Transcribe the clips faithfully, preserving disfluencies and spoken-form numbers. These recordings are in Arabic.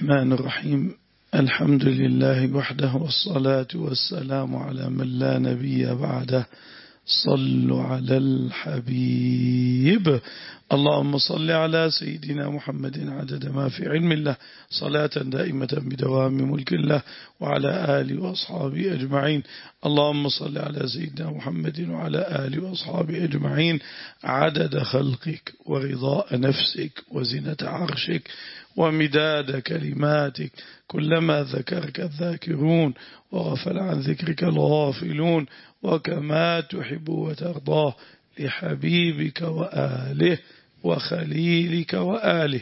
الرحمن الرحيم. الحمد لله وحده والصلاة والسلام على من لا نبي بعده. صلوا على الحبيب. اللهم صل على سيدنا محمد عدد ما في علم الله صلاة دائمة بدوام ملك الله وعلى آله وأصحابه أجمعين. اللهم صل على سيدنا محمد وعلى آله وأصحابه أجمعين عدد خلقك ورضاء نفسك وزنة عرشك ومداد كلماتك، كلما ذكرك الذاكرون وغفل عن ذكرك الغافلون، وكما تحب وترضاه لحبيبك وآله وخليلك وآله.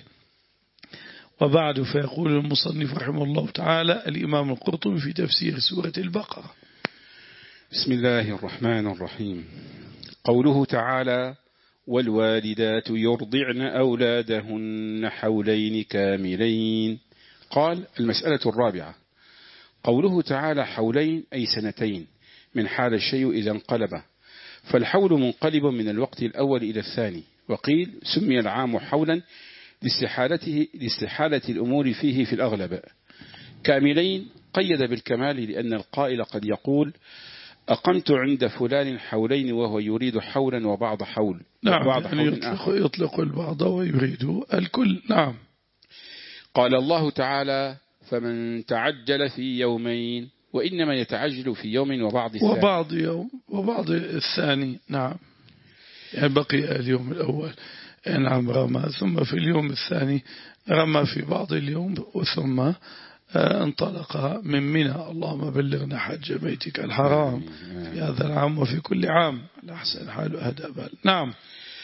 وبعد، فيقول المصنف رحمه الله تعالى الإمام القرطبي في تفسير سورة البقرة: بسم الله الرحمن الرحيم. قوله تعالى: والوالدات يرضعن أولادهن حولين كاملين. قال: المسألة الرابعة، قوله تعالى حولين أي سنتين، من حال الشيء إذا انقلب، فالحول منقلب من الوقت الأول إلى الثاني. وقيل سمي العام حولا لاستحالته لاستحالة الأمور فيه في الأغلب. كاملين قيد بالكمال لأن القائل قد يقول: أقمت عند فلان حولين وهو يريد حولا وبعض حول. نعم، وبعض يعني حول يطلق, يطلق البعض ويريد الكل. نعم. قال الله تعالى: فمن تعجل في يومين، وإنما يتعجل في يوم وبعض الثاني. وبعض يوم وبعض الثاني. نعم، يعني بقي اليوم الأول نعم رمى، ثم في اليوم الثاني رمى في بعض اليوم، وثم انطلق من منى. اللهم بلغنا حج بيتك الحرام في هذا العام وفي كل عام على أحسن حال وأهدى بال. نعم.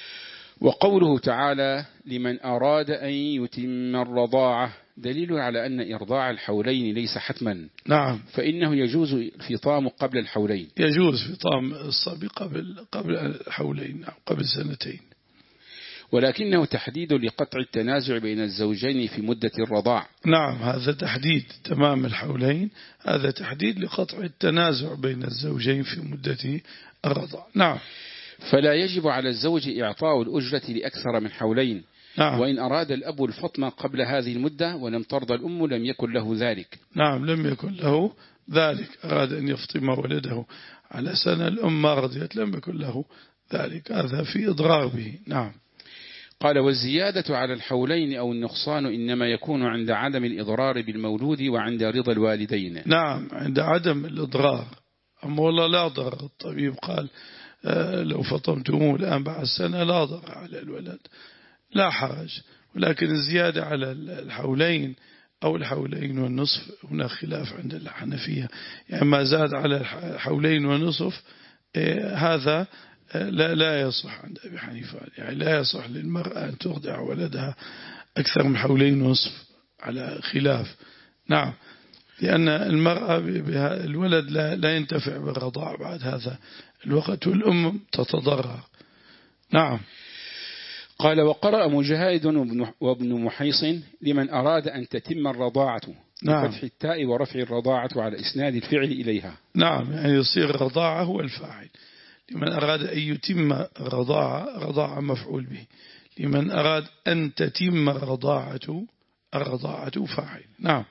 وقوله تعالى: لمن أراد أن يتم الرضاعة، دليل على أن إرضاع الحولين ليس حتما. نعم، فإنه يجوز الفطام قبل الحولين. يجوز فطام الصبي قبل قبل الحولين، قبل سنتين، ولكنه تحديد لقطع التنازع بين الزوجين في مدة الرضاع. نعم، هذا تحديد تمام الحولين، هذا تحديد لقطع التنازع بين الزوجين في مدة الرضاع. نعم. فلا يجب على الزوج إعطاء الأجرة لأكثر من حولين. نعم. وإن أراد الأب الفطم قبل هذه المدة ولم ترضى الأم لم يكن له ذلك. نعم، لم يكن له ذلك. أراد أن يفطم ولده على سنة، الأم ما رضيت، لم يكن له ذلك، هذا في إضرار به. نعم. قال: والزيادة على الحولين أو النقصان إنما يكون عند عدم الإضرار بالمولود وعند رضا الوالدين. نعم، عند عدم الإضرار. أما والله لا ضرر، الطبيب قال آه لو فطمتموه الآن بعد السنة لا ضرر على الولد، لا حرج. ولكن الزيادة على الحولين أو الحولين والنصف هنا خلاف عند الحنفية، يعني ما زاد على الحولين والنصف آه هذا لا لا يصح عند أبي حنيفة، يعني لا يصح للمرأة أن ترضع ولدها أكثر من حولين ونصف على خلاف. نعم، لأن المرأة الولد لا, لا ينتفع بالرضاع بعد هذا الوقت، والأم تتضرر. نعم. قال: وقرأ مجاهد وابن محيص: لمن أراد أن تتم الرضاعة، نعم، بفتح التاء ورفع الرضاعة على إسناد الفعل إليها. نعم، يعني يصير الرضاعة هو الفاعل. لمن أراد أن يتم الرضاعة، رضاعة مفعول به. لمن أراد أن تتم الرضاعة، الرضاعة فاعل. نعم.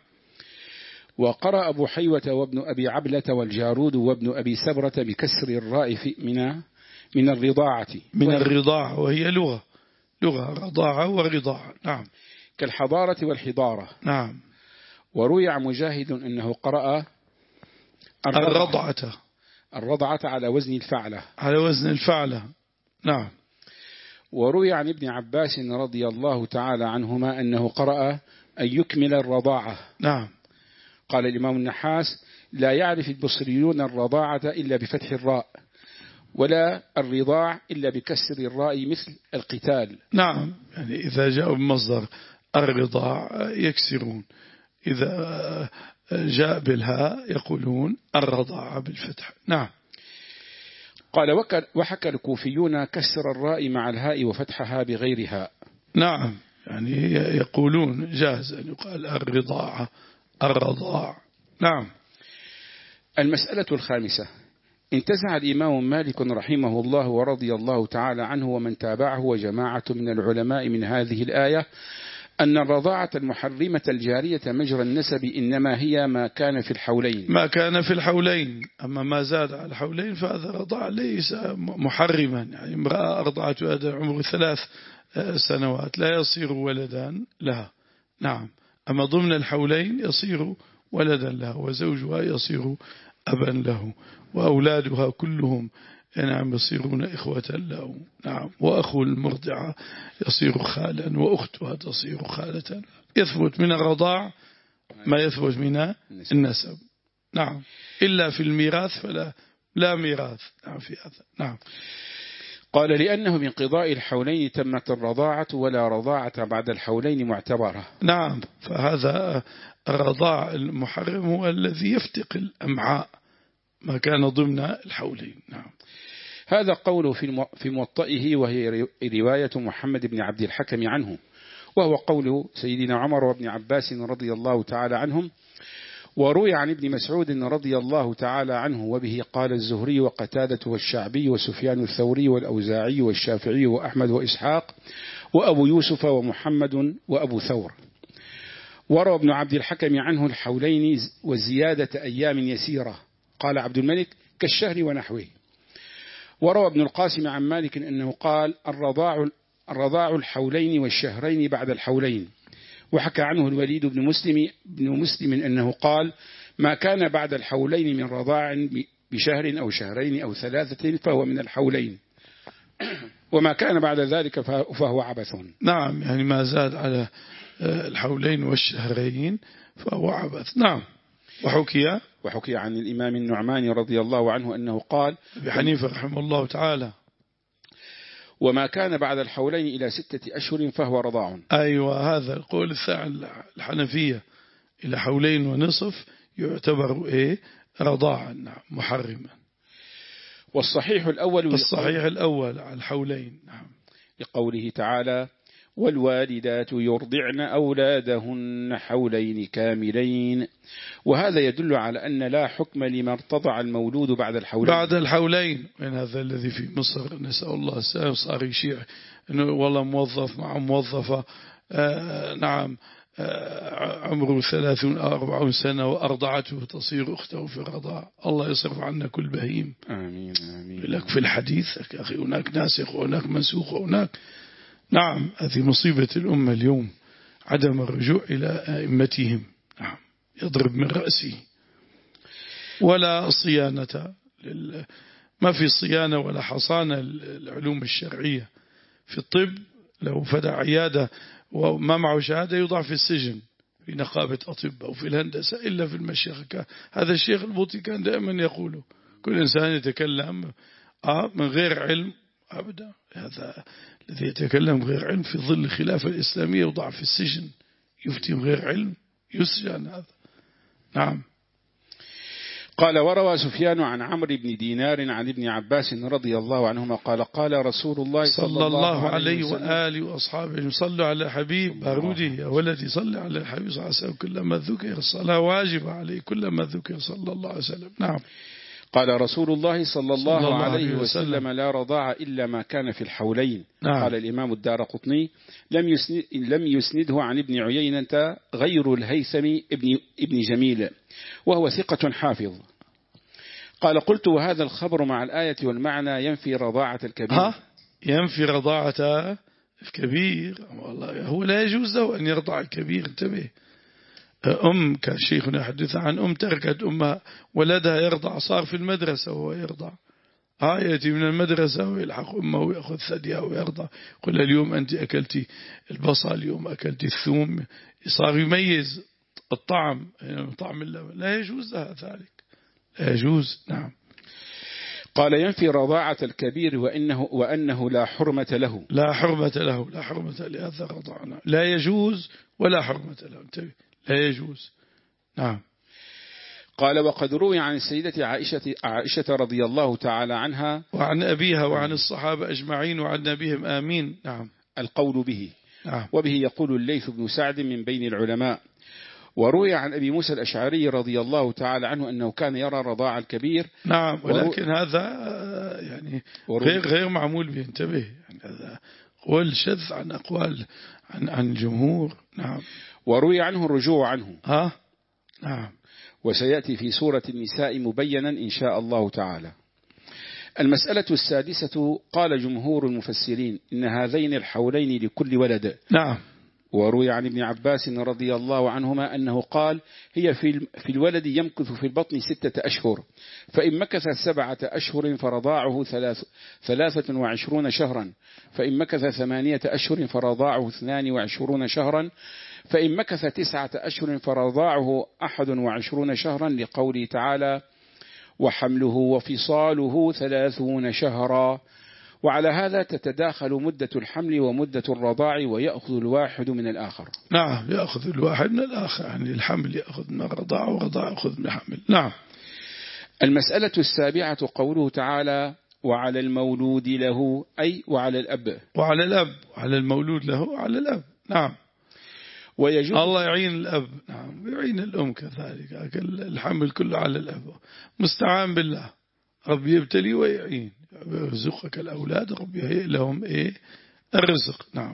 وقرأ أبو حيوة وابن أبي عبلة والجارود وابن أبي سبرة بكسر الراء في من من الرضاعة من الرضاعة، وهي لغة لغة رضاعة ورضاعة. نعم، كالحضارة والحضارة. نعم. وروي عن مجاهد أنه قرأ الرضعة الرضعة على وزن الفعلة على وزن الفعلة. نعم. وروي عن ابن عباس رضي الله تعالى عنهما أنه قرأ أن يكمل الرضاعة. نعم. قال الإمام النحاس: لا يعرف البصريون الرضاعة إلا بفتح الراء، ولا الرضاع إلا بكسر الراء مثل القتال. نعم، يعني إذا جاءوا بمصدر الرضاع يكسرون، إذا جاء بالهاء يقولون الرضاعة بالفتح. نعم. قال: وحكى الكوفيون كسر الراء مع الهاء وفتحها بغير هاء. نعم، يعني يقولون جاز أن يقال الرضاعة الرضاع. نعم. المسألة الخامسة: انتزع الإمام مالك رحمه الله ورضي الله تعالى عنه ومن تابعه وجماعة من العلماء من هذه الآية أن الرضاعة المحرمة الجارية مجرى النسب إنما هي ما كان في الحولين ما كان في الحولين، أما ما زاد على الحولين فهذا رضاع ليس محرما. يعني امرأة أرضعت هذا عمره ثلاث سنوات لا يصير ولدان لها، نعم. أما ضمن الحولين يصير ولدا لها، وزوجها يصير أبا له، وأولادها كلهم نعم يصيرون إخوة له، نعم. وأخو المرضعة يصير خالا، وأختها تصير خالة. يثبت من الرضاع ما يثبت من النسب، نعم. إلا في الميراث فلا لا ميراث، نعم في هذا، نعم. قال لأنه بانقضاء الحولين تمت الرضاعة ولا رضاعة بعد الحولين معتبرة. نعم، فهذا الرضاع المحرم هو الذي يفتق الأمعاء ما كان ضمن الحولين، نعم. هذا قوله في موطئه، وهي رواية محمد بن عبد الحكم عنه، وهو قول سيدنا عمر وابن عباس رضي الله تعالى عنهم. وروي عن ابن مسعود رضي الله تعالى عنه، وبه قال الزهري وقتادة والشعبي وسفيان الثوري والأوزاعي والشافعي وأحمد وإسحاق وأبو يوسف ومحمد وأبو ثور. وروى ابن عبد الحكم عنه الحولين وزيادة أيام يسيرة، قال عبد الملك كالشهر ونحوه. وروى ابن القاسم عن مالك أنه قال الرضاع, الرضاع الحولين والشهرين بعد الحولين. وحكى عنه الوليد بن مسلم, بن مسلم أنه قال ما كان بعد الحولين من رضاع بشهر أو شهرين أو ثلاثة فهو من الحولين، وما كان بعد ذلك فهو عبث. نعم، يعني ما زاد على الحولين والشهرين فهو عبث، نعم. وحكي وحكي عن الإمام النعمان رضي الله عنه أنه قال أبي حنيفة رحمه الله تعالى وما كان بعد الحولين إلى ستة أشهر فهو رضاع. أيوة، هذا القول الثاني الحنفية، إلى حولين ونصف يعتبر إيه رضاعا، نعم، محرما. والصحيح الأول الصحيح الأول على الحولين، نعم، لقوله تعالى والوالدات يرضعن أولادهن حولين كاملين. وهذا يدل على أن لا حكم لما ارتضع المولود بعد الحولين بعد الحولين. وين هذا الذي في مصر نسأل الله السلامة صار يشيع أنه والله موظف مع موظفة آه نعم آه عمره ثلاثون أو أربعون سنة وأرضعته تصير أخته في الرضاع. الله يصرف عنا كل بهيم، آمين آمين. لك في الحديث يا أخي هناك ناسخ وهناك منسوخ وهناك، نعم. هذه مصيبة الأمة اليوم، عدم الرجوع إلى أئمتهم، نعم. يضرب من رأسه. ولا صيانة لل... ما في صيانة ولا حصانة العلوم الشرعية. في الطب لو فتح عيادة وما معه شهادة يوضع في السجن في نقابة أطباء، وفي الهندسة إلا في المشيخة. هذا الشيخ البوطي كان دائما يقوله كل إنسان يتكلم آه من غير علم أبدا، هذا الذي يتكلم غير علم في ظل الخلافة الإسلامية يوضع في السجن، يفتي من غير علم يسجن هذا، نعم. قال وروى سفيان عن عمرو بن دينار عن ابن عباس رضي الله عنهما قال قال رسول الله صلى, صلى الله عليه وآله وأصحابه صلوا على حبيب بارودي يا ولدي صل على الحبيب صلى الله عليه وسلم كلما ذكر الصلاة واجبة عليه كلما ذكر صلى الله عليه وسلم، نعم. قال رسول الله صلى الله, صلى الله عليه وسلم, وسلم لا رضاع إلا ما كان في الحولين. نعم. قال الإمام الدارقطني لم يسند لم يسنده عن ابن عيينة غير الهيثم ابن, ابن جميل وهو ثقة حافظ. قال قلت وهذا الخبر مع الآية والمعنى ينفي رضاعة الكبير. ها ينفي رضاعة الكبير، والله هو لا يجوز له أن يرضع الكبير. انتبه، أم كشيخنا يحدث عن أم تركت أمها ولدها يرضع صار في المدرسة وهو يرضع، ها يأتي من المدرسة ويلحق أمه ويأخذ ثديها ويرضع. قل اليوم أنت أكلتي البصل اليوم أكلتي الثوم، صار يميز الطعم طعم اللبن. لا يجوز له ذلك، لا يجوز، نعم. قال ينفي رضاعة الكبير وإنه وأنه لا حرمة له. لا حرمة له، لا حرمة لهذا رضعنا، لا يجوز ولا حرمة له، انتبه، لا يجوز، نعم. قال وقد روي عن السيدة عائشة, عائشة رضي الله تعالى عنها وعن أبيها وعن الصحابة أجمعين وعن نبيهم آمين، نعم. القول به، نعم. وبه يقول الليث بن سعد من بين العلماء. وروي عن أبي موسى الأشعري رضي الله تعالى عنه أنه كان يرى رضاع الكبير، نعم. ولكن هذا يعني غير غير معمول به، انتبه، يعني هذا قول شذ عن أقوال عن عن الجمهور. نعم. وروي عنه الرجوع عنه. ها نعم. وسيأتي في سورة النساء مبينا إن شاء الله تعالى. المسألة السادسة قال جمهور المفسرين إن هذين الحولين لكل ولد. نعم. وروي عن ابن عباس رضي الله عنهما أنه قال هي في في الولد يمكث في البطن ستة أشهر، فإن مكث سبعة أشهر فرضاعه ثلاث ثلاثة وعشرون شهرا، فإن مكث ثمانية أشهر فرضاعه اثنان وعشرون شهرا، فإن مكث تسعة أشهر فرضاعه أحد وعشرون شهرا، لقوله تعالى وحمله وفصاله ثلاثون شهرا. وعلى هذا تتداخل مدة الحمل ومدة الرضاع ويأخذ الواحد من الآخر. نعم يأخذ الواحد من الآخر، يعني الحمل يأخذ من الرضاع والرضاع يأخذ من الحمل. نعم. المسألة السابعة قوله تعالى وعلى المولود له، أي وعلى الأب. وعلى الأب، وعلى المولود له على الأب. نعم. ويجوز الله يعين الأب. نعم ويعين الأم كذلك، الحمل كله على الأب. مستعان بالله، رب يبتلي ويعين، يرزقك الأولاد رب يهيئ لهم إيه الرزق. نعم.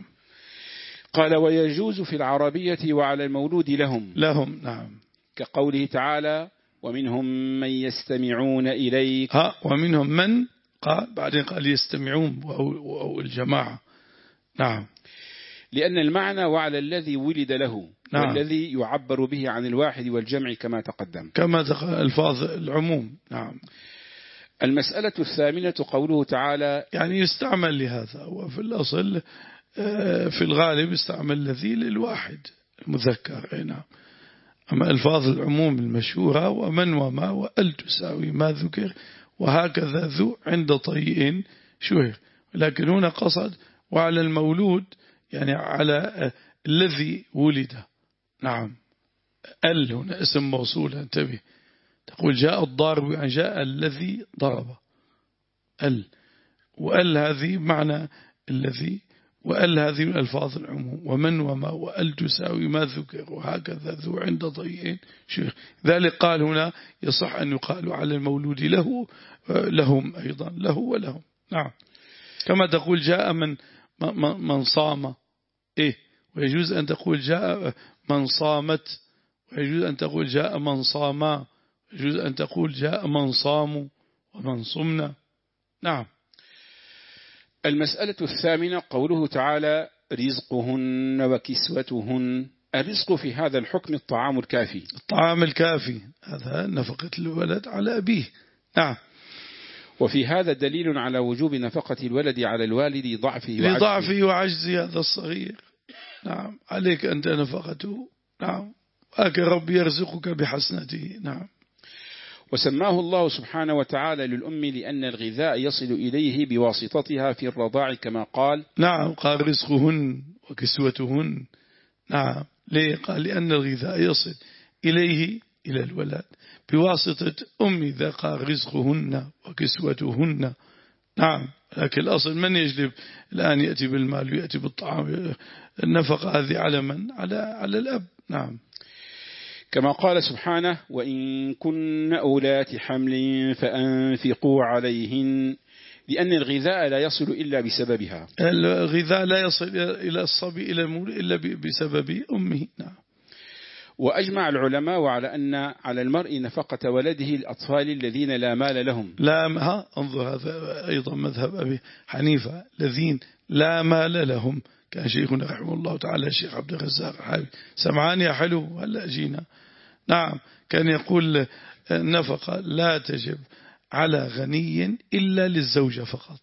قال ويجوز في العربية وعلى المولود لهم لهم. نعم. كقوله تعالى ومنهم من يستمعون إليك. ها ومنهم من قال بعدين قال يستمعون أو الجماعة. نعم. لأن المعنى وعلى الذي ولد له. نعم. والذي يعبر به عن الواحد والجمع كما تقدم، كما تقدم الفاظ العموم. نعم. المسألة الثامنة قوله تعالى يعني يستعمل لهذا، وفي الأصل في الغالب يستعمل الذي للواحد المذكر. نعم. أما ألفاظ العموم المشهورة ومن وما وأل تساوي ما ذكر وهكذا ذو عند طيء شهر، لكن هنا قصد وعلى المولود يعني على الذي ولد. نعم. ال هنا اسم موصول، انتبه، تقول جاء الضارب يعني جاء الذي ضرب. ال وال هذه معنى الذي، وال هذه من ألفاظ العموم. ومن وما وال تساوي ما ذكر وهكذا ذو عند ضيء شيخ. ذلك قال هنا يصح أن يقال على المولود له لهم أيضا، له ولهم. نعم. كما تقول جاء من من صام إيه، ويجوز أن تقول جاء من صامت، ويجوز أن تقول جاء من صاما، يجوز أن تقول جاء من صاموا ومن صمنا. نعم. المسألة الثامنة قوله تعالى رزقهن وكسوتهن. الرزق في هذا الحكم الطعام الكافي. الطعام الكافي هذا نفقة الولد على أبيه. نعم. وفي هذا دليل على وجوب نفقة الولد على الوالد ضعفه وعجزه لضعفه وعجزه هذا الصغير. نعم. عليك أنت نفقته. نعم. ولكن رب يرزقك بحسنته. نعم. وسماه الله سبحانه وتعالى للأم لأن الغذاء يصل إليه بواسطتها في الرضاع كما قال. نعم. قال رزقهن وكسوتهن. نعم. ليه؟ قال لأن الغذاء يصل إليه إلى الولد بواسطة أم، إذا قال رزقهن وكسوتهن. نعم. لكن الأصل من يجلب الآن يأتي بالمال ويأتي بالطعام، النفقة هذه على من؟ على على الأب. نعم. كما قال سبحانه وإن كن أولات حمل فأنفقوا عليهن، لأن الغذاء لا يصل إلا بسببها. الغذاء لا يصل إلى الصبي إلى المولود إلا بسبب أمه. نعم. وأجمع العلماء على أن على المرء نفقة ولده الأطفال الذين لا مال لهم. لا ها انظر، هذا أيضا مذهب أبي حنيفة، الذين لا مال لهم. كان شيخنا رحمه الله تعالى الشيخ عبد الرزاق حبيب سمعان يا حلو هلا جينا. نعم. كان يقول النفقة لا تجب على غني إلا للزوجة فقط،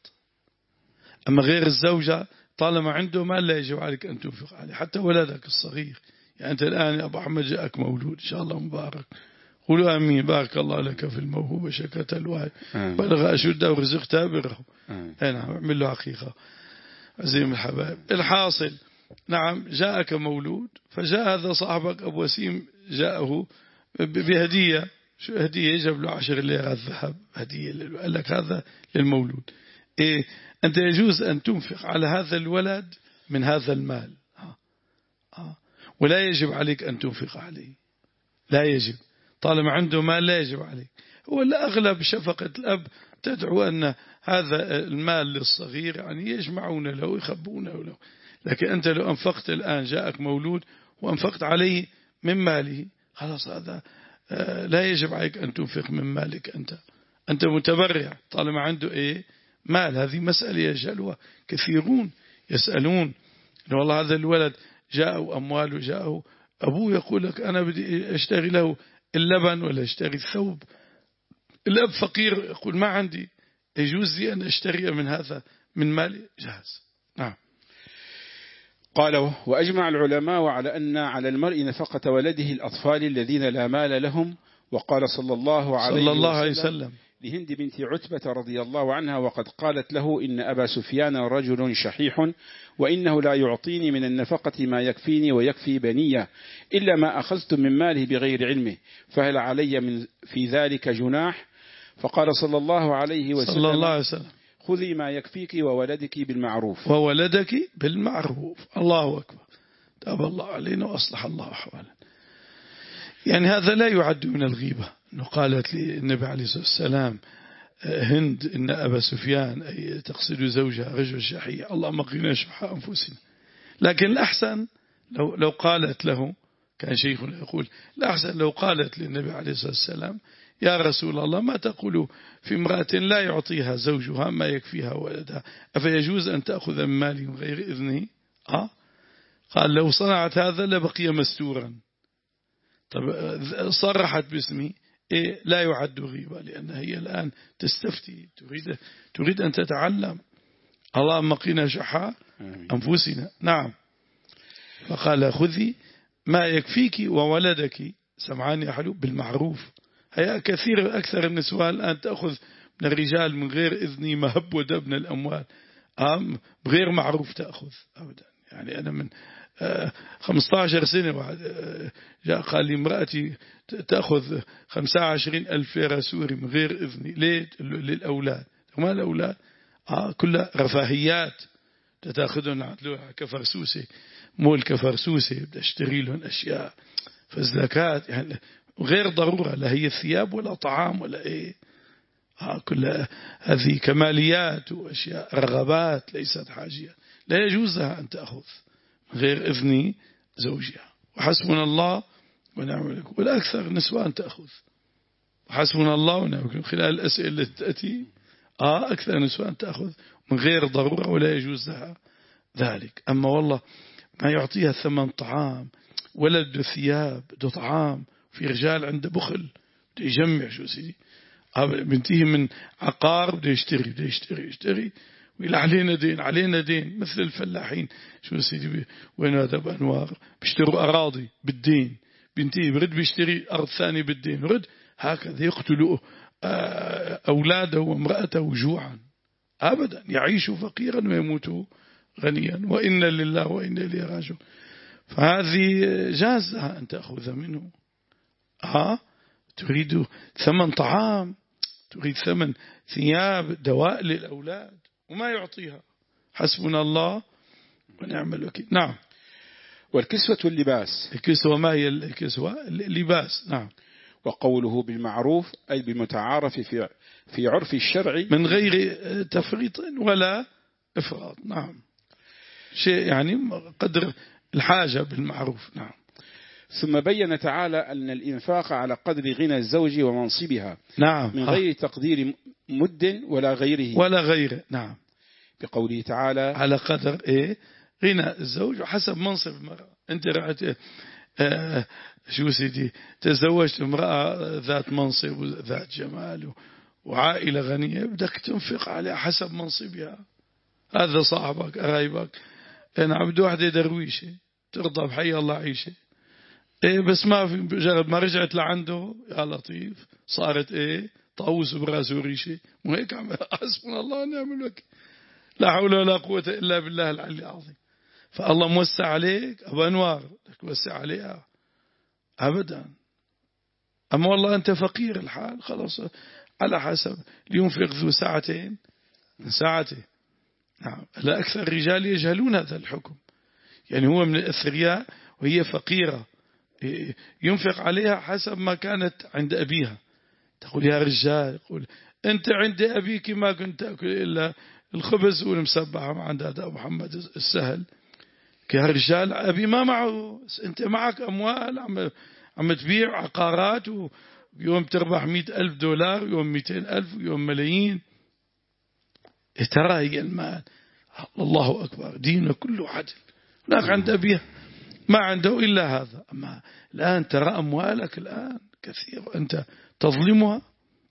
أما غير الزوجة طالما عنده مال لا يجب عليك أن تنفق عليه، حتى ولدك الصغير. يعني أنت الآن يا أبو أحمد جاءك مولود إن شاء الله مبارك، قولوا آمين. بارك الله لك في الموهوبة شكت الوالد بلغ أشده ورزقته بره. نعم. اعمل له حقيقة عزيم الحبايب. الحاصل نعم جاءك مولود، فجاء هذا صاحبك أبو وسيم جاءه بهدية. شو هدية؟ جاب له عشر ليرات ذهب هدية، قال لك هذا للمولود. إيه أنت يجوز أن تنفق على هذا الولد من هذا المال، آه. آه. ولا يجب عليك أن تنفق عليه، لا يجب. طالما عنده مال لا يجب عليك. هو الأغلب شفقة الأب تدعو أن هذا المال للصغير يعني يجمعون له يخبونه له، لكن أنت لو أنفقت الآن جاءك مولود وأنفقت عليه من ماله خلاص هذا لا يجب عليك أن تنفق من مالك أنت أنت متبرع طالما عنده إيه مال. هذه مسألة يجهلها كثيرون يسألون إن والله هذا الولد جاءه أموال وجاءه أبوه يقول لك أنا بدي أشتري له اللبن ولا أشتري الثوب. الأب فقير يقول ما عندي يجوز لي أن أشتري من هذا من مالي جاهز. نعم. قال وأجمع العلماء على أن على المرء نفقة ولده الأطفال الذين لا مال لهم. وقال صلى الله عليه, صلى الله عليه وسلم, وسلم لهند بنت عتبة رضي الله عنها وقد قالت له إن أبا سفيان رجل شحيح وإنه لا يعطيني من النفقة ما يكفيني ويكفي بنية إلا ما أخذت من ماله بغير علمه فهل علي من في ذلك جناح؟ فقال صلى الله عليه وسلم, صلى الله عليه وسلم خذي ما يكفيك وولدك بالمعروف. وولدك بالمعروف. الله أكبر. تاب الله علينا وأصلح الله أحوالنا. يعني هذا لا يعد من الغيبة أنه قالت للنبي عليه الصلاة والسلام هند إن أبا سفيان أي تقصد زوجها رجل شحيح اللهم قنا شح أنفسنا. لكن الأحسن لو, لو قالت له كان شيخنا يقول الأحسن لو قالت للنبي عليه الصلاة والسلام يا رسول الله ما تقول في امرأة لا يعطيها زوجها ما يكفيها ولدها أفيجوز أن تأخذ من مالي من غير إذنه؟ آه؟ قال لو صنعت هذا لبقي مستورا. طب صرحت باسمي إيه لا يعد غيبة لأن هي الآن تستفتي تريد, تريد أن تتعلم. اللهم قنا شح أنفسنا. نعم. فقال خذي ما يكفيك وولدك سمعان يا حلو بالمعروف. هي كثير أكثر النسوان الآن تأخذ من الرجال من غير إذن مهب ودب من الأموال أم بغير معروف تأخذ أبدا. يعني أنا من خمسة عشر سنة واحد جاء قال لي امرأتي تأخذ خمسة وعشرين ألف ليرة سوري من غير إذني. ليه؟ للأولاد. ما الأولاد آه كلها رفاهيات تتاخذون كفرسوسة مول كفرسوسة بدي أشتري لهم أشياء فزلكات يعني غير ضرورة لا هي الثياب ولا طعام ولا إيه. آه كلها هذه كماليات وأشياء رغبات ليست حاجية لا يجوز لها أن تأخذ غير إذن زوجها. وحسبنا الله ونعم الوكيل. والأكثر نسوان تأخذ وحسبنا الله ونعم الوكيل. خلال الأسئلة التي تأتي آه أكثر نسوان تأخذ من غير ضرورة ولا يجوز لها ذلك. أما والله ما يعطيها ثمن طعام ولا بده ثياب بده طعام. في رجال عنده بخل بده يجمع شو سيدي بنتيه من عقار بده يشتري بده يشتري يشتري ويلا علينا دين علينا دين مثل الفلاحين شو سيدي وين هذا بأنوار بيشتروا أراضي بالدين بنتيه برد بيشتري أرض ثانية بالدين رد هكذا يقتلوا أولاده وامرأته جوعا أبدا يعيشوا فقيرا ويموتوا غنيا وإنا لله وإنا إليه راجعون. فهذه جازها أن تأخذ منه. ها تريد ثمن طعام تريد ثمن ثياب دواء للأولاد وما يعطيها. حسبنا الله ونعم الوكيل. نعم. والكسوة واللباس. الكسوة ما هي الكسوة؟ اللباس. نعم. وقوله بالمعروف أي بالمتعارف في في عرف الشرع من غير تفريط ولا إفراط. نعم. شيء يعني قدر الحاجة بالمعروف. نعم. ثم بين تعالى أن الإنفاق على قدر غنى الزوج ومنصبها. نعم. من غير تقدير مد ولا غيره ولا غيره. نعم. بقوله تعالى على قدر إيه غنى الزوج وحسب منصب المرأة. أنت رأيت آه شو سيدي تزوجت امرأة ذات منصب وذات جمال وعائلة غنية بدك تنفق عليها حسب منصبها. هذا صاحبك قرايبك أنا عبد واحدة درويشة ترضى بحي الله عيشة إيه بس ما في مجرد ما رجعت لعنده يا لطيف صارت إيه طاووس براسه ريشة. مو هيك عمل. حسبنا الله ونعم الوكيل. لا حول ولا قوة إلا بالله العلي العظيم. فالله موسع عليك أبو أنوار لك وسع عليها أبدا. أما والله أنت فقير الحال خلاص على حسب لينفق ذو ساعتين من ساعته. نعم. لا أكثر الرجال يجهلون هذا الحكم. يعني هو من الأثرياء وهي فقيرة ينفق عليها حسب ما كانت عند أبيها. تقول يا رجال يقول أنت عند أبيك ما كنت تأكل إلا الخبز والمسبحة ما عند هذا محمد السهل كرجال أبي ما معه، أنت معك أموال عم عم تبيع عقارات ويوم تربح مئة ألف دولار ويوم مئتين ألف ويوم ملايين. ترى هي المال. الله أكبر، دينه كله عدل. هناك عند أبيه ما عنده إلا هذا. أما الآن ترى أموالك الآن كثير أنت تظلمها،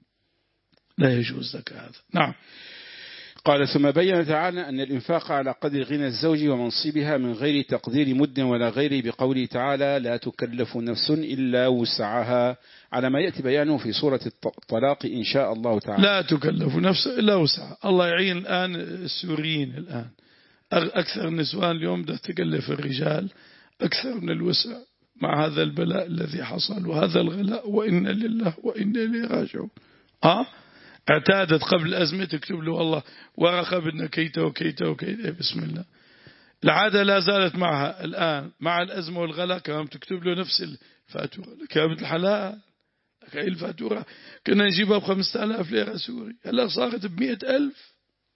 لا يجوز لك هذا. نعم. قال ثم بين تعالى أن الإنفاق على قدر غنى الزوج ومنصبها من غير تقدير مد ولا غير، بقوله تعالى لا تكلف نفس إلا وسعها، على ما يأتي بيانه في سورة الطلاق إن شاء الله تعالى. لا تكلف نفس إلا وسعها. الله يعين الآن السوريين، الآن أكثر النسوان اليوم ده تكلف الرجال أكثر من الوسع مع هذا البلاء الذي حصل وهذا الغلاء، وإن لله وإن إليه راجعون. أه اعتادت قبل الأزمة تكتب له والله ورقة بدنا كيته وكيته وكيته، بسم الله. العادة لا زالت معها الآن مع الأزمة والغلاء، كمان تكتب له نفس الفاتورة. لك يا بنت الحلال، لك هاي الفاتورة كنا نجيبها بخمسة آلاف ليرة سوري، هلا صارت بمئة ألف.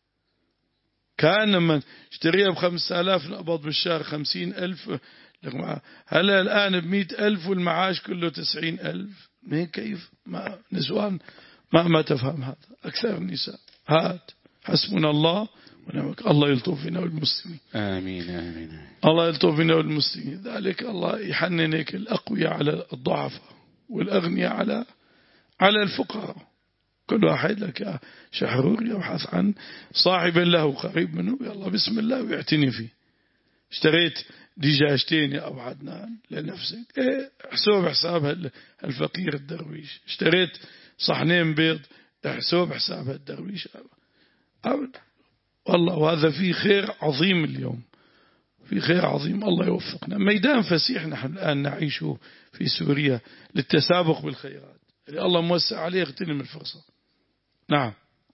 كان لما اشتريها بخمسة آلاف نقبض بالشهر خمسين ألف، هلا الآن بمئة ألف والمعاش كله تسعين ألف. مين كيف ما نسوان ما ما تفهم هذا. أكثر النساء هات حسبنا الله ونعم. الله يلطف فينا والمسلمين. آمين آمين. الله يلطف فينا والمسلمين. ذلك الله يحننك الأقوياء على الضعفاء والأغنياء على على الفقراء. كل واحد لك يا شحرور يبحث عن صاحب له قريب منه، يلا بسم الله ويعتني فيه. اشتريت دجاجتين يا أبو عدنان لنفسك، ايه حساب حساب الفقير الدرويش. اشتريت صحنين بيض، حساب حساب الدرويش أبدا. والله وهذا في خير عظيم اليوم، في خير عظيم. الله يوفقنا. ميدان فسيح نحن الآن نعيشه في سوريا للتسابق بالخيرات، الله موسع عليه اغتنم الفرصة. نعم.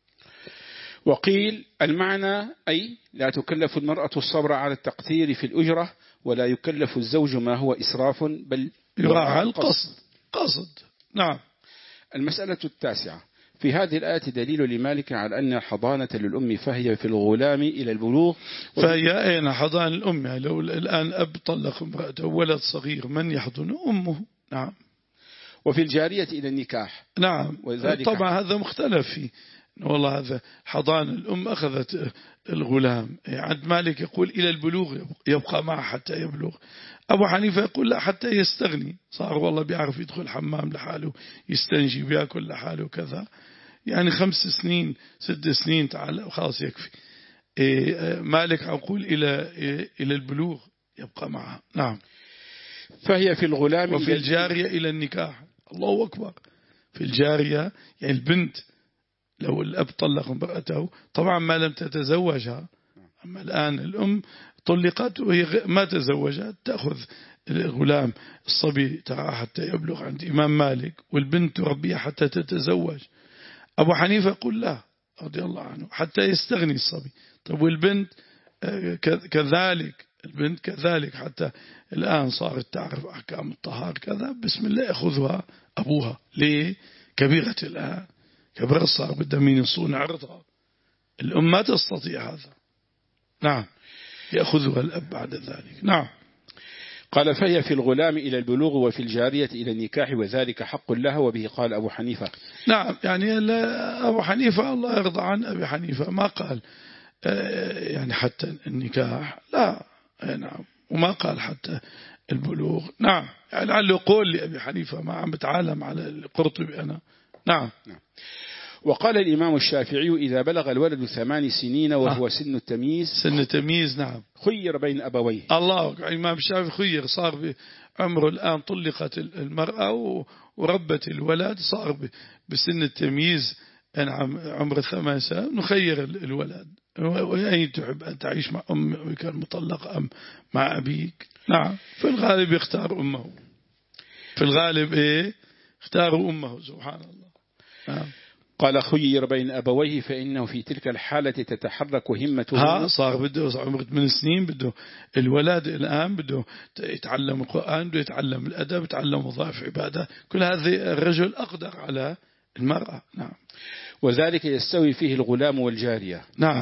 وقيل المعنى أي لا تكلف المرأة الصبر على التقتير في الأجرة، ولا يكلف الزوج ما هو إسراف بل يراعى القصد. قصد. نعم. المسألة التاسعة. في هذه الآية دليل لمالك على أن الحضانة للأم فهي في الغلام إلى البلوغ. فهي أين حضان الأم؟ لو الآن أب طلق امرأته ولد صغير من يحضن؟ أمه. نعم. وفي الجارية إلى النكاح. نعم. طبعا هذا مختلف فيه. والله هذا حضان الأم أخذت الغلام. عند مالك يقول إلى البلوغ يبقى معه حتى يبلغ. أبو حنيفة يقول لا حتى يستغني، صار والله بيعرف يدخل حمام لحاله، يستنجي بيأكل لحاله كذا، يعني خمس سنين ست سنين تعال خلاص يكفي. مالك يقول إلى إلى البلوغ يبقى معها. نعم. فهي في الغلام. وفي الجارية إلى النكاح. الله أكبر. في الجارية يعني البنت لو الأب طلق امرأته طبعا ما لم تتزوجها. أما الآن الأم طلقت وهي ما تزوجت، تأخذ الغلام الصبي ترى حتى يبلغ عند إمام مالك، والبنت تربيها حتى تتزوج. أبو حنيفة يقول لا رضي الله عنه حتى يستغني الصبي. طب والبنت كذلك، البنت كذلك حتى الآن صارت تعرف أحكام الطهار كذا، بسم الله يأخذها أبوها. ليه؟ كبيرة الآن، كبيرة صار بدها مين يصون عرضها. الأم ما تستطيع هذا. نعم. يأخذها الأب بعد ذلك. نعم. قال فهي في الغلام إلى البلوغ وفي الجارية إلى النكاح، وذلك حق لها، وبه قال أبو حنيفة. نعم. يعني أبو حنيفة الله يرضى عن أبي حنيفة ما قال يعني حتى النكاح، لا. نعم. وما قال حتى البلوغ. نعم. يعني لعله قول لأبي حنيفة ما عم بتعالم على القرطبي أنا. نعم. نعم. وقال الإمام الشافعي إذا بلغ الولد ثمان سنين وهو آه. سن التمييز. سن التمييز. نعم. خير بين أبويه. الله. الإمام الشافعي خير، صار بعمره الآن طلقت المرأة وربت الولد، صار بسن التمييز نعم عمر ثمان سنين، نخير الولد وأين تحب أن تعيش مع أمك المطلقة أم مع أبيك. نعم. في الغالب يختار أمه، في الغالب إيه اختاروا أمه. سبحان الله. نعم. قال خير بين أبويه فإنه في تلك الحالة تتحرك همته. ها صار بده عمره ثمان سنين، بده الولد الآن بده يتعلم القرآن، بده يتعلم الأدب، يتعلم وظائف عبادة، كل هذه الرجل أقدر على المرأة. نعم. وذلك يستوي فيه الغلام والجارية. نعم.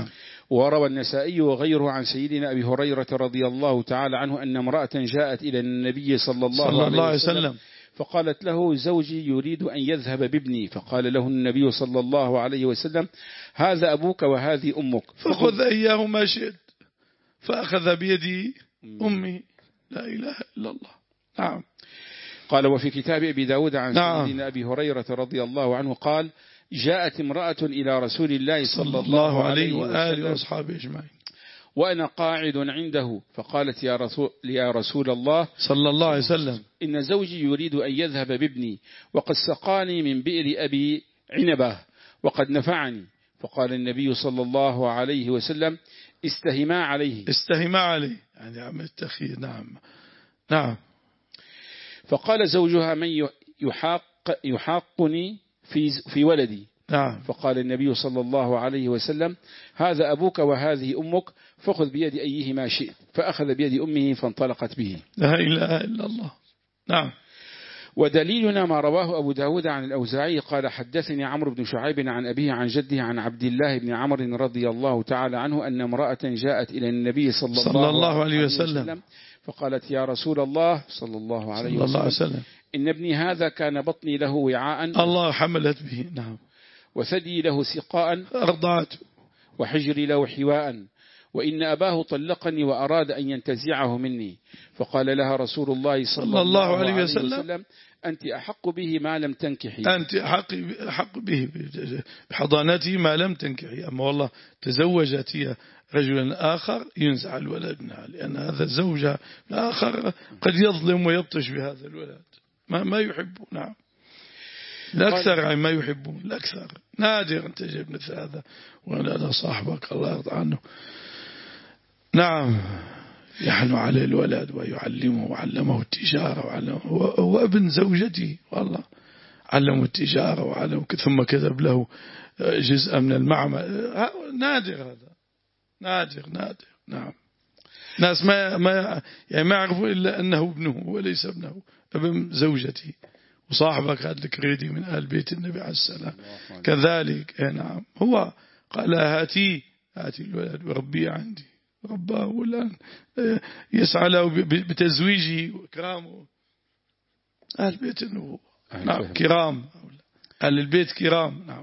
وروى النسائي وغيره عن سيدنا أبي هريرة رضي الله تعالى عنه أن امرأة جاءت إلى النبي صلى الله, صلى الله عليه وسلم, وسلم فقالت له زوجي يريد أن يذهب بابني، فقال له النبي صلى الله عليه وسلم هذا أبوك وهذه أمك فخذ إياه ما شئت، فأخذ بيدي أمي. لا إله إلا الله. نعم. قال وفي كتاب أبي داود عن نعم. سيدنا أبي هريرة رضي الله عنه قال جاءت امرأة إلى رسول الله صلى الله عليه وآله وأصحابه أجمعين وأنا قاعد عنده، فقالت يا رسول, يا رسول الله صلى الله عليه وسلم إن زوجي يريد أن يذهب بابني وقد سقاني من بئر أبي عنبه وقد نفعني. فقال النبي صلى الله عليه وسلم استهما عليه استهما عليه يعني عم التخيير. نعم نعم. فقال زوجها من يحاق يحاقني في في ولدي. نعم. فقال النبي صلى الله عليه وسلم هذا أبوك وهذه أمك فخذ بيد أيهما شئت، فأخذ بيد أمه فانطلقت به. لا إله إلا الله. نعم. ودليلنا ما رواه أبو داود عن الأوزاعي قال حدثني عمرو بن شعيب عن أبيه عن جده عن عبد الله بن عمرو رضي الله تعالى عنه أن امرأة جاءت إلى النبي صلى, صلى الله, الله عليه عليه وسلم, وسلم فقالت يا رسول الله صلى الله عليه صلى الله وسلم, وسلم إن ابني هذا كان بطني له وعاء الله حملت به. نعم. وثدي له سقاء أرضعته وحجري له حواء، وإن أباه طلقني وأراد أن ينتزعه مني. فقال لها رسول الله صلى, صلى الله عليه وسلم, وسلم أنت أحق به ما لم تنكحي. أنت أحق, أحق به بحضانته ما لم تنكحي. أما والله تزوجت هي رجلا آخر ينزع الولد منها، لأن هذا الزوج الآخر قد يظلم ويبطش بهذا الولد ما, ما يحبه. نعم. الأكثر عن ما يحبون، الأكثر نادر أن تجد مثل هذا. وأنا صاحبك الله يرضى عنه نعم يحن عليه الولد ويعلمه وعلمه التجارة وعلمه هو ابن زوجتي والله علمه التجارة وعلمه ثم كتب له جزء من المعمل. نادر هذا نادر نادر. نعم. ناس ما ما يعني ما يعرفوا إلا أنه ابنه وليس ابنه، ابن زوجتي. وصاحبك هذا الكريدي من آل بيت النبي عليه السلام كذلك. نعم. هو قال هاتي هاتي الولد وربيه عندي، رباه والآن يسعى له بتزويجه وإكرامه. أهل بيت النبوة نعم كرام، أهل البيت كرام. نعم.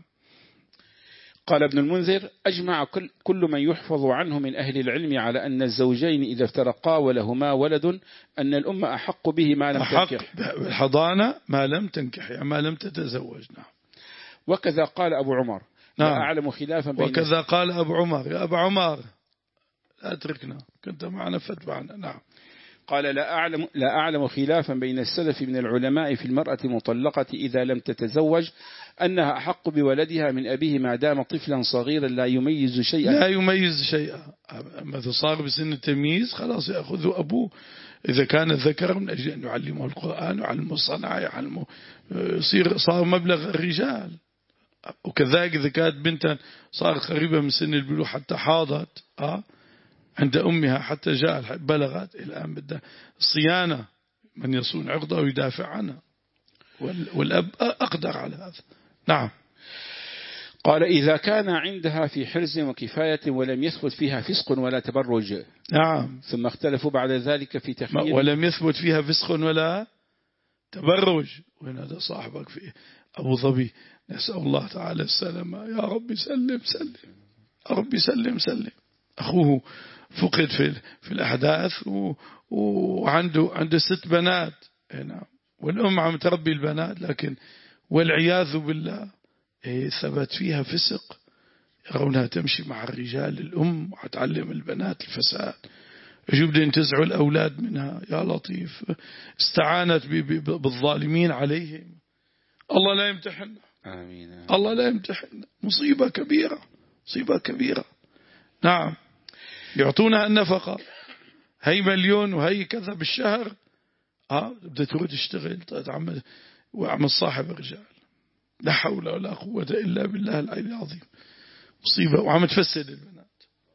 قال ابن المنذر أجمع كل, كل من يحفظ عنه من أهل العلم على أن الزوجين إذا افترقا ولهما ولد أن الأم أحق به ما لم تنكح، بالحضانة ما لم تنكح يعني ما لم تتزوج. نعم. وكذا قال أبو عمر نعم. لا أعلم خلافا بين وكذا قال أبو عمر. يا أبو عمر لا أتركنا كنت معنا فاتبعنا. نعم. قال لا أعلم, لا أعلم خلافا بين السلف من العلماء في المرأة المطلقة إذا لم تتزوج أنها أحق بولدها من أبيه ما دام طفلا صغيرا لا يميز شيئا. لا يميز شيئا. ماذا صار بسن التمييز خلاص يأخذه أبوه إذا كان ذكر من أجل أن يعلمه القرآن ويعلمه الصنعة يعلمه يصير صار مبلغ الرجال. وكذلك إذا كانت بنتا صارت قريبة من سن البلوغ حتى حاضت أه عند أمها حتى جاء بلغت الآن بدها صيانة من يصون عقدها ويدافع عنها، والأب أقدر على هذا. نعم. قال إذا كان عندها في حرز وكفاية ولم يثبت فيها فسق ولا تبرج. نعم. ثم اختلفوا بعد ذلك في تخيير ولم يثبت فيها فسق ولا تبرج. وين هذا صاحبك في أبو ظبي نسأل الله تعالى السلامة. يا رب سلم سلم يا رب سلم سلم. أخوه فقد في في الأحداث وعنده عنده ست بنات. نعم. والأم عم تربي البنات لكن والعياذ بالله ثبت فيها فسق، يرونها تمشي مع الرجال الأم وتعلم البنات الفساد، يجب أن تزعوا الأولاد منها. يا لطيف استعانت بالظالمين عليهم. الله لا يمتحن. آمين. الله لا يمتحن. مصيبة كبيرة مصيبة كبيرة. نعم. يعطونها النفقة هي مليون وهي كذا بالشهر. اه بدها تروح تشتغل تعمل وعمل صاحب الرجال. لا حول ولا قوة إلا بالله العلي العظيم. مصيبة وعم تفسد البنات.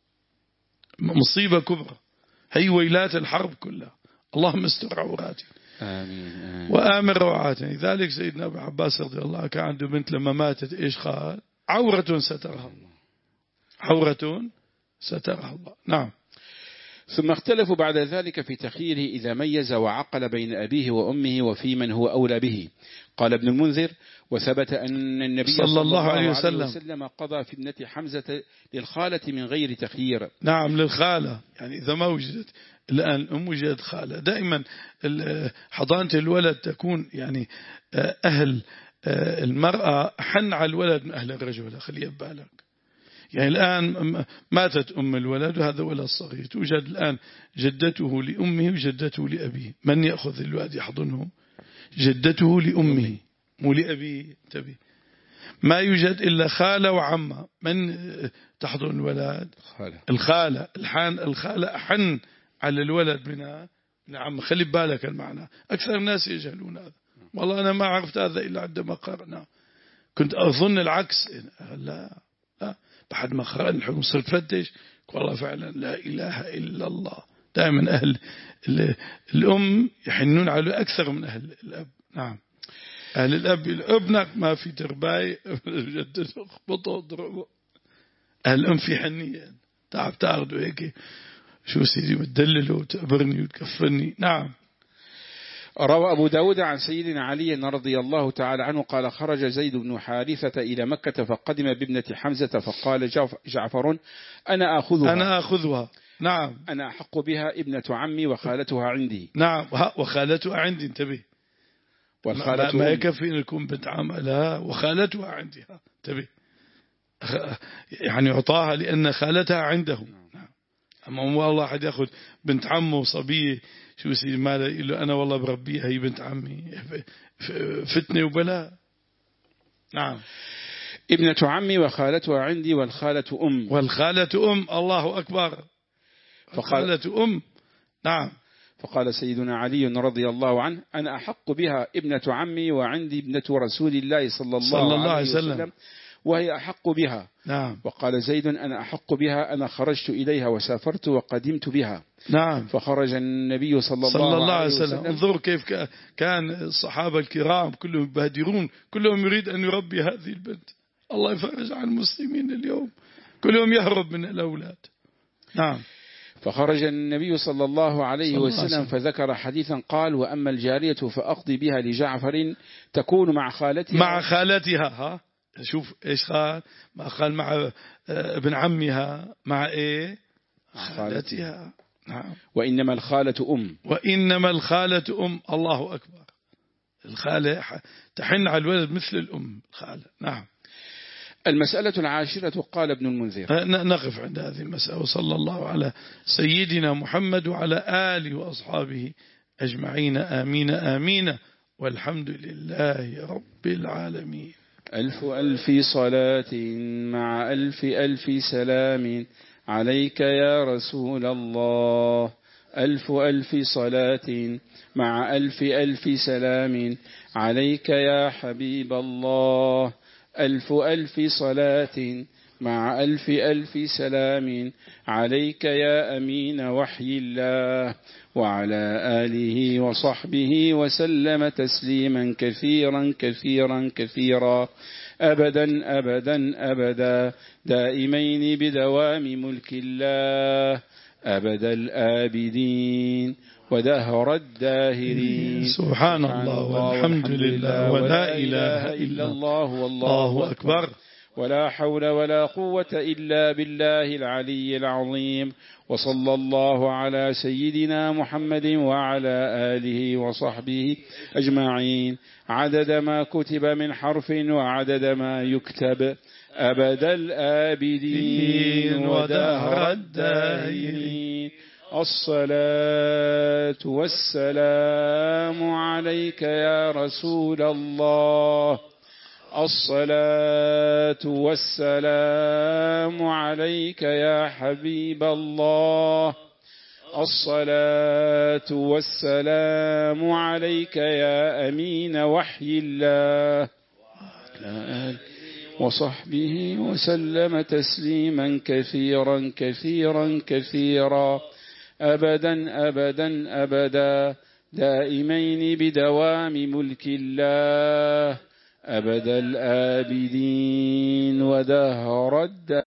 مصيبة كبرى. هي ويلات الحرب كلها. اللهم استر عوراتي. آمين. آمين. وآمن روعاتني. ذلك سيدنا أبو عباس رضي الله كان عنده بنت لما ماتت إيش قال؟ عورة سترها. عورة سترها الله. نعم. ثم اختلفوا بعد ذلك في تخييره إذا ميز وعقل بين أبيه وأمه وفي من هو أولى به. قال ابن المنذر: وثبت أن النبي صلى, صلى الله عليه وسلم, وسلم قضى في ابنة حمزة للخالة من غير تخيير. نعم للخالة، يعني إذا ما وجدت الآن أم وجدت خالة. دائما حضانة الولد تكون يعني أهل المرأة حن على الولد من أهل الرجل، خليه ببالك. يعني الآن ماتت أم الولد وهذا ولد صغير، توجد الآن جدته لأمه وجدته لأبيه، من يأخذ الولد يحضنه؟ جدته لأمه مو لأبيه. تبي ما يوجد إلا خالة وعمة، من تحضن الولد؟ خالة. الخالة. الحان الخالة أحن على الولد منها نعم. خلي بالك المعنى، أكثر الناس يجهلون هذا. والله أنا ما عرفت هذا إلا عندما قرأنا، كنت أظن العكس. لا لا، بعد ما قرأنا الحكم صرت فتش، والله فعلا لا إله إلا الله. دائما أهل الأم يحنون على أكثر من أهل الأب. نعم. أهل الأب ابنك ما في ترباية جدته اخبطه اضربه. أهل الأم في حنية، تعب تاخده هيك شو سيدي بتدلله وتقبرني وتكفرني. نعم. روى أبو داود عن سيدنا علي رضي الله تعالى عنه قال: خرج زيد بن حارثة إلى مكة فقدم بابنة حمزة فقال جعفر: أنا أخذها أنا أخذها نعم. أنا أحق بها، ابنة عمي وخالتها عندي. نعم. وخالتها عندي. انتبه، والخالة ما يكفي أن يكون بنت عم، لا وخالتها عندها. انتبه، يعني عطاها لأن خالتها عنده. نعم. أما والله أحد يأخذ بنت عمه وصبية شو سي ما له، أنا والله بربيها هي بنت عمي، فتنة وبلاء. نعم. ابنة عمي وخالتها عندي، والخالة أم. والخالة أم، الله أكبر. فخالة أم. نعم. فقال سيدنا علي رضي الله عنه: أنا أحق بها، ابنة عمي وعندي ابنة رسول الله صلى الله, صلى الله عليه وسلم, وسلم وهي أحق بها. نعم. وقال زيد: أنا أحق بها، أنا خرجت إليها وسافرت وقدمت بها. نعم. فخرج النبي صلى الله, صلى الله عليه عليه وسلم. انظروا كيف كان الصحابة الكرام كلهم يبادرون، كلهم يريد أن يربي هذه البنت. الله يفرج عن المسلمين اليوم، كلهم يهرب من الأولاد. نعم. فخرج النبي صلى الله عليه صلى وسلم الله فذكر حديثا قال: وأما الجارية فأقضي بها لجعفر تكون مع خالتها. مع خالتها. ها شوف إيش قال، ما قال مع ابن عمها، مع إيه؟ خالتها. نعم. وإنما الخالة أم. وإنما الخالة أم، الله أكبر. الخالة تحن على الولد مثل الأم الخالة. نعم. المسألة العاشرة. قال ابن المنذر: نقف عند هذه المسألة. وصلى الله على سيدنا محمد وعلى آله وأصحابه أجمعين، آمين آمين، والحمد لله رب العالمين. ألف ألف صلاة مع ألف ألف سلام عليك يا رسول الله. ألف ألف صلاة مع ألف ألف سلام عليك يا حبيب الله. ألف ألف صلاة مع ألف ألف سلام عليك يا أمين وحي الله، وعلى آله وصحبه وسلم تسليما كثيرا كثيرا كثيرا أبدا أبدا أبدا دائمين بدوام ملك الله أبد الآبدين ودهر الداهرين. سبحان الله والحمد لله ولا إله إلا الله والله أكبر، ولا حول ولا قوة إلا بالله العلي العظيم. وصلى الله على سيدنا محمد وعلى آله وصحبه أجمعين عدد ما كتب من حرف وعدد ما يكتب أبد الآبدين ودهر الداهرين. الصلاة والسلام عليك يا رسول الله. الصلاة والسلام عليك يا حبيب الله. الصلاة والسلام عليك يا أمين وحي الله وصحبه وسلم تسليما كثيرا كثيرا كثيرا أبدا أبدا أبدا دائمين بدوام ملك الله أبد الآبدين ودهر الدهر.